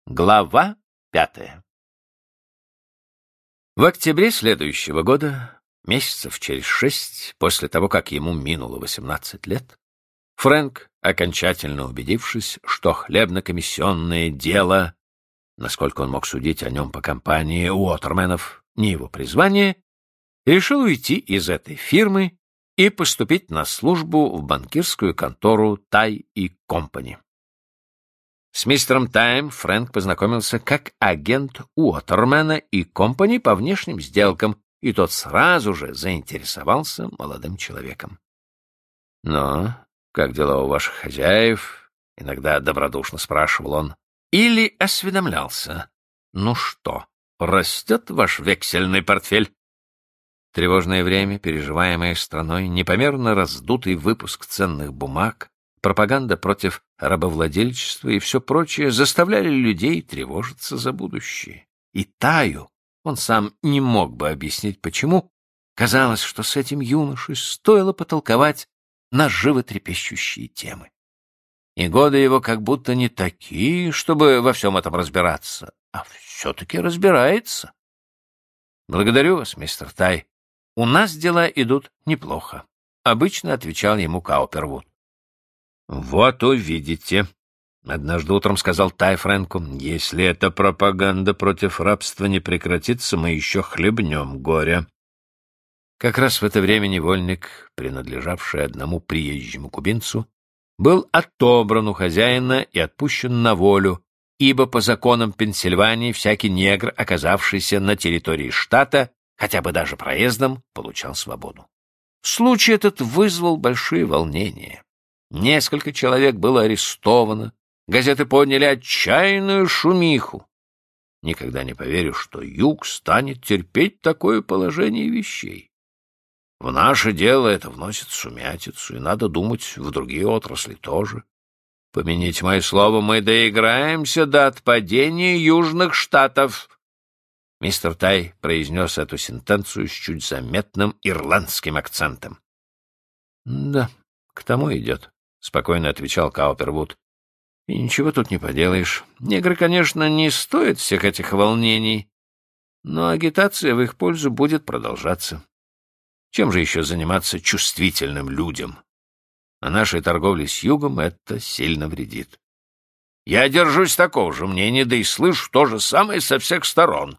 Глава 5. В октябре следующего года, месяцев через 6, после того, как ему минуло 18 лет, Фрэнк, окончательно убедившись, что хлебно-комиссионное дело, насколько он мог судить о нем по компании Уотерменов, не его призвание, решил уйти из этой фирмы и поступить на службу в банкирскую контору Тай и Компани. С мистером Таем Фрэнк познакомился как агент Уотермена и Компани по внешним сделкам, и тот сразу же заинтересовался молодым человеком. «Ну, как дела у ваших хозяев?» — иногда добродушно спрашивал он. Или осведомлялся. «Ну что, растет ваш вексельный портфель?» Тревожное время, переживаемое страной, непомерно раздутый выпуск ценных бумаг, пропаганда против рабовладельчества и все прочее заставляли людей тревожиться за будущее. И Таю, он сам не мог бы объяснить, почему, казалось, что с этим юношей стоило потолковать на животрепещущие темы. И годы его как будто не такие, чтобы во всем этом разбираться, а все-таки разбирается. «Благодарю вас, мистер Тай. У нас дела идут неплохо», — обычно отвечал ему Каупервуд. «Вот увидите», — однажды утром сказал Тай Фрэнку, — «если эта пропаганда против рабства не прекратится, мы еще хлебнем горя». Как раз в это время невольник, принадлежавший одному приезжему кубинцу, был отобран у хозяина и отпущен на волю, ибо по законам Пенсильвании всякий негр, оказавшийся на территории штата, хотя бы даже проездом, получал свободу. Случай этот вызвал большие волнения. Несколько человек было арестовано, газеты подняли отчаянную шумиху. Никогда не поверю, что Юг станет терпеть такое положение вещей. В наше дело это вносит сумятицу, и надо думать, в другие отрасли тоже. Помяните мое слово, мы доиграемся до отпадения Южных Штатов. Мистер Тай произнес эту сентенцию с чуть заметным ирландским акцентом. — Да, к тому идет, — спокойно отвечал Каупервуд. — И ничего тут не поделаешь. Негры, конечно, не стоят всех этих волнений, но агитация в их пользу будет продолжаться. Чем же еще заниматься чувствительным людям? А нашей торговле с Югом это сильно вредит. Я держусь такого же мнения, да и слышу то же самое со всех сторон.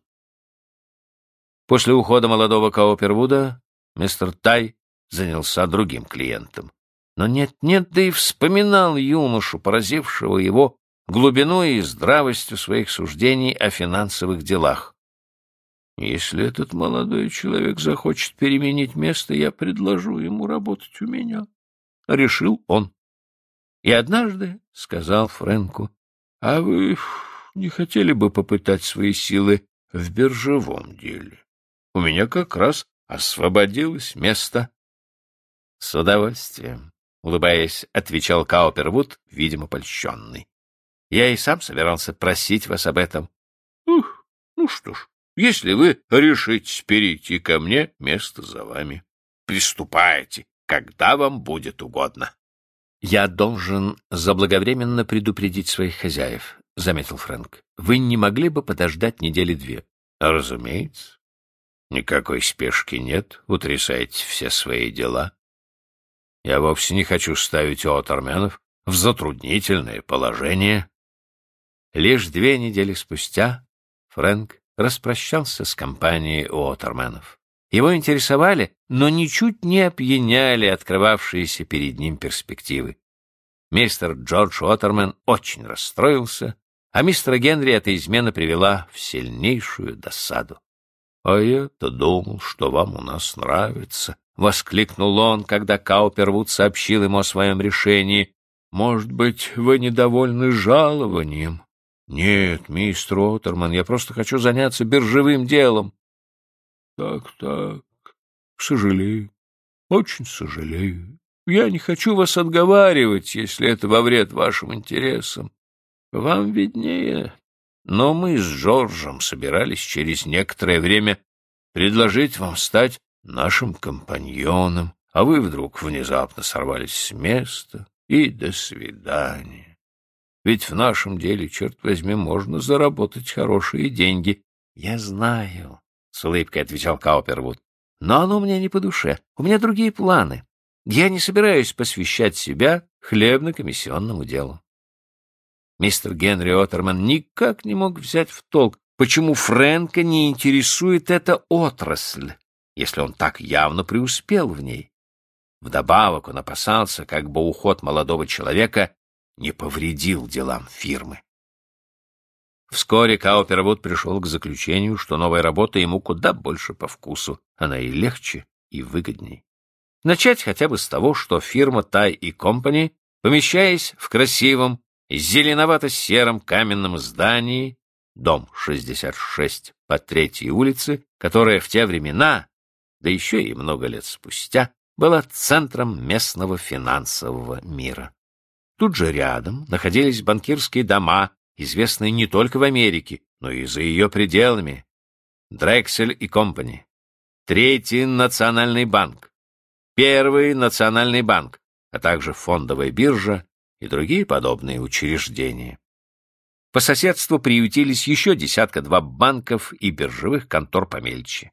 После ухода молодого Каупервуда мистер Тай занялся другим клиентом. Но нет-нет, да и вспоминал юношу, поразившего его глубиной и здравостью своих суждений о финансовых делах. «Если этот молодой человек захочет переменить место, я предложу ему работать у меня», — решил он. И однажды сказал Фрэнку: «А вы не хотели бы попытать свои силы в биржевом деле? У меня как раз освободилось место». «С удовольствием», — улыбаясь, отвечал Каупервуд, видимо, польщенный. «Я и сам собирался просить вас об этом». Ну что ж, если вы решитесь перейти ко мне, место за вами. Приступайте, когда вам будет угодно». «Я должен заблаговременно предупредить своих хозяев», — заметил Фрэнк. «Вы не могли бы подождать недели 2? «Разумеется. Никакой спешки нет. Утрясайте все свои дела. Я вовсе не хочу ставить Уотерменов в затруднительное положение». Лишь 2 недели спустя Фрэнк распрощался с компанией Уотерменов. Его интересовали, но ничуть не опьяняли открывавшиеся перед ним перспективы. Мистер Джордж Уотермен очень расстроился, а мистера Генри эта измена привела в сильнейшую досаду. «А я-то думал, что вам у нас нравится», — воскликнул он, когда Каупервуд сообщил ему о своем решении. «Может быть, вы недовольны жалованием?» «Нет, мистер Уотермен, я просто хочу заняться биржевым делом». «Так, сожалею, очень сожалею. Я не хочу вас отговаривать, если это во вред вашим интересам. Вам виднее. Но мы с Джорджем собирались через некоторое время предложить вам стать нашим компаньоном, а вы вдруг внезапно сорвались с места, и до свидания. Ведь в нашем деле, черт возьми, можно заработать хорошие деньги. — Я знаю, — с улыбкой отвечал Каупервуд. — Но оно мне не по душе. У меня другие планы. Я не собираюсь посвящать себя хлебно-комиссионному делу. Мистер Генри Оттерман никак не мог взять в толк, почему Фрэнка не интересует эта отрасль, если он так явно преуспел в ней. Вдобавок он опасался, как бы уход молодого человека не повредил делам фирмы. Вскоре Каупервуд пришел к заключению, что новая работа ему куда больше по вкусу, она и легче, и выгодней. Начать хотя бы с того, что фирма Тай и Компани, помещаясь в красивом, зеленовато-сером каменном здании, дом 66 по 3-й улице, которая в те времена, да еще и много лет спустя, была центром местного финансового мира. Тут же рядом находились банкирские дома, известные не только в Америке, но и за ее пределами. Дрексель и Компани, Третий национальный банк, Первый национальный банк, а также фондовая биржа и другие подобные учреждения. По соседству приютились еще 10-2 банков и биржевых контор помельче.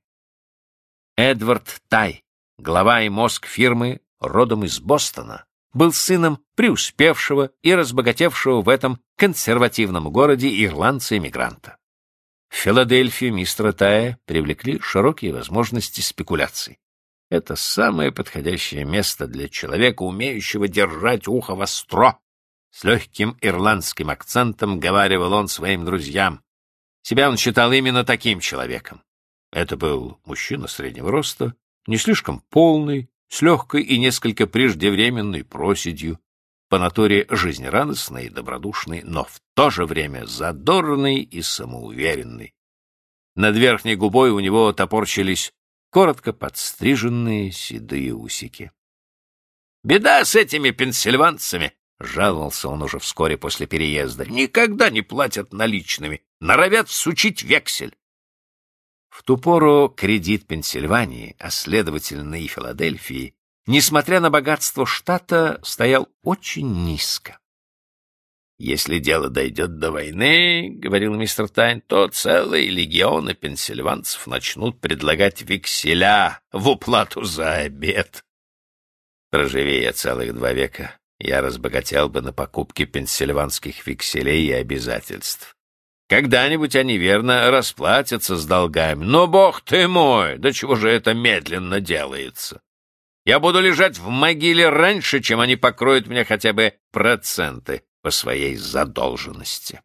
Эдвард Тай, глава и мозг фирмы, родом из Бостона, был сыном преуспевшего и разбогатевшего в этом консервативном городе ирландца-эмигранта. В Филадельфию мистера Тая привлекли широкие возможности спекуляций. Это самое подходящее место для человека, умеющего держать ухо востро. С легким ирландским акцентом говаривал он своим друзьям. Себя он считал именно таким человеком. Это был мужчина среднего роста, не слишком полный, с легкой и несколько преждевременной проседью, по натуре жизнерадостный и добродушный, но в то же время задорный и самоуверенный. Над верхней губой у него топорщились коротко подстриженные седые усики. «Беда с этими пенсильванцами!» — жаловался он уже вскоре после переезда. «Никогда не платят наличными, норовят всучить вексель». В ту пору кредит Пенсильвании, а следовательно и Филадельфии, несмотря на богатство штата, стоял очень низко. «Если дело дойдет до войны, — говорил мистер Тайн, — то целые легионы пенсильванцев начнут предлагать векселя в уплату за обед. Проживи я целых 2 века, я разбогател бы на покупке пенсильванских векселей и обязательств. Когда-нибудь они, верно, расплатятся с долгами. Но, бог ты мой, да чего же это медленно делается? Я буду лежать в могиле раньше, чем они покроют мне хотя бы проценты по своей задолженности».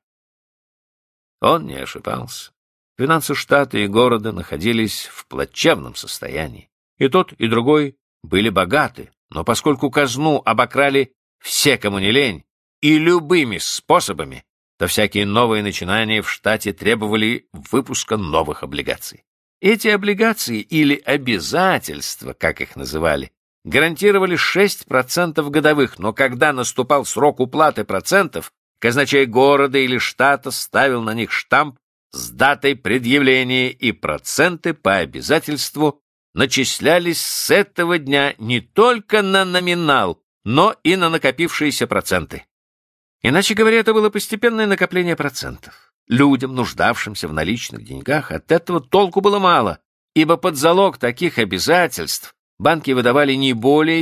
Он не ошибался. Финансы штата и города находились в плачевном состоянии. И тот, и другой были богаты, но поскольку казну обокрали все, кому не лень, и любыми способами, то всякие новые начинания в штате требовали выпуска новых облигаций. Эти облигации, или обязательства, как их называли, гарантировали 6% годовых, но когда наступал срок уплаты процентов, казначей города или штата ставил на них штамп с датой предъявления, и проценты по обязательству начислялись с этого дня не только на номинал, но и на накопившиеся проценты. Иначе говоря, это было постепенное накопление процентов. Людям, нуждавшимся в наличных деньгах, от этого толку было мало, ибо под залог таких обязательств банки выдавали не более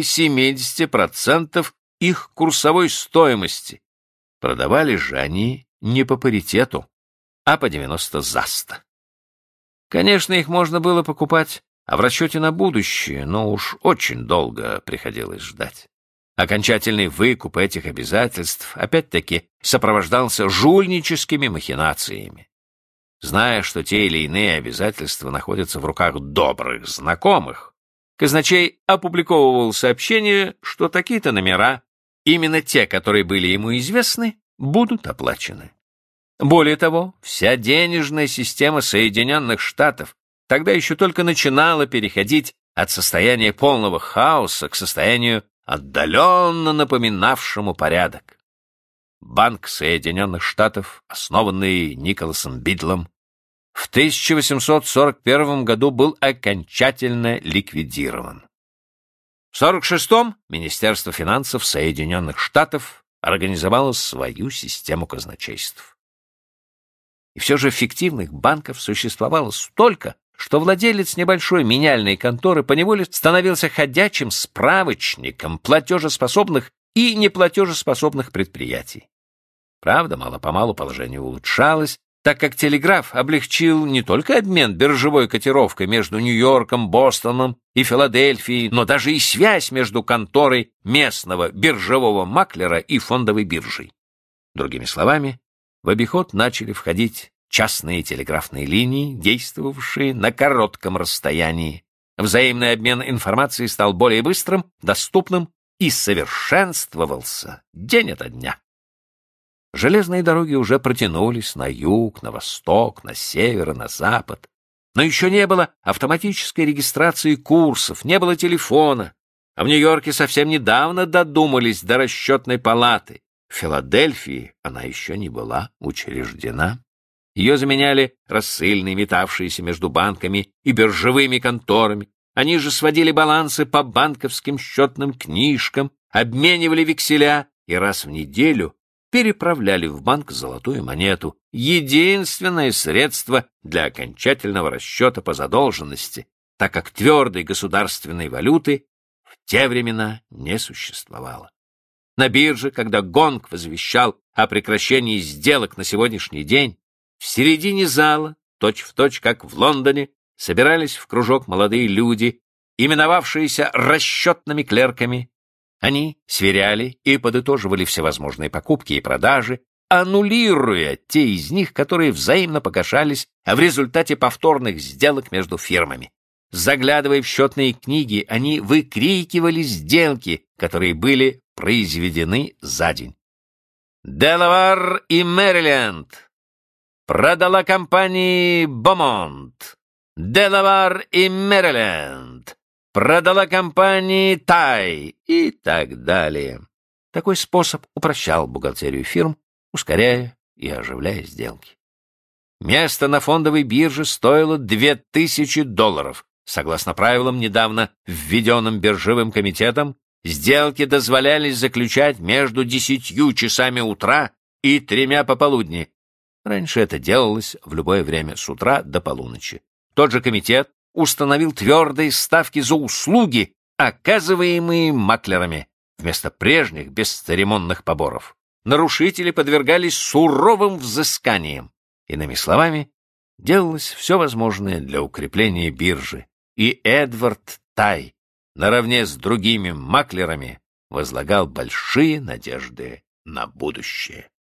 70% их курсовой стоимости. Продавали же они не по паритету, а по 90 за 100. Конечно, их можно было покупать, а в расчете на будущее, но уж очень долго приходилось ждать. Окончательный выкуп этих обязательств опять-таки сопровождался жульническими махинациями. Зная, что те или иные обязательства находятся в руках добрых знакомых, казначей опубликовывал сообщение, что такие-то номера, именно те, которые были ему известны, будут оплачены. Более того, вся денежная система Соединенных Штатов тогда еще только начинала переходить от состояния полного хаоса к состоянию, отдаленно напоминавшему порядок. Банк Соединенных Штатов, основанный Николасом Бидлом, в 1841 году был окончательно ликвидирован. В 1946-м Министерство финансов Соединенных Штатов организовала свою систему казначейств. И все же фиктивных банков существовало столько, что владелец небольшой меняльной конторы поневоле становился ходячим справочником платежеспособных и неплатежеспособных предприятий. Правда, мало-помалу положение улучшалось, так как телеграф облегчил не только обмен биржевой котировкой между Нью-Йорком, Бостоном и Филадельфией, но даже и связь между конторой местного биржевого маклера и фондовой биржей. Другими словами, в обиход начали входить частные телеграфные линии, действовавшие на коротком расстоянии. Взаимный обмен информацией стал более быстрым, доступным и совершенствовался день ото дня. Железные дороги уже протянулись на юг, на восток, на север и на запад. Но еще не было автоматической регистрации курсов, не было телефона. А в Нью-Йорке совсем недавно додумались до расчетной палаты. В Филадельфии она еще не была учреждена. Ее заменяли рассыльные, метавшиеся между банками и биржевыми конторами. Они же сводили балансы по банковским счетным книжкам, обменивали векселя и раз в неделю переправляли в банк золотую монету, единственное средство для окончательного расчета по задолженности, так как твердой государственной валюты в те времена не существовало. На бирже, когда гонг возвещал о прекращении сделок на сегодняшний день, в середине зала, точь-в-точь, как в Лондоне, собирались в кружок молодые люди, именовавшиеся расчетными клерками. Они сверяли и подытоживали всевозможные покупки и продажи, аннулируя те из них, которые взаимно погашались в результате повторных сделок между фирмами. Заглядывая в счетные книги, они выкрикивали сделки, которые были произведены за день. «Делавар и Мэриленд продала компании Бомонт. Делавар и Мэриленд продала компании Тай» и так далее. Такой способ упрощал бухгалтерию фирм, ускоряя и оживляя сделки. Место на фондовой бирже стоило $2000. Согласно правилам, недавно введенным биржевым комитетом, сделки дозволялись заключать между 10 часами утра и 3 пополудни. Раньше это делалось в любое время с утра до полуночи. Тот же комитет установил твердые ставки за услуги, оказываемые маклерами, вместо прежних бесцеремонных поборов. Нарушители подвергались суровым взысканиям. Иными словами, делалось все возможное для укрепления биржи, и Эдвард Тай наравне с другими маклерами возлагал большие надежды на будущее.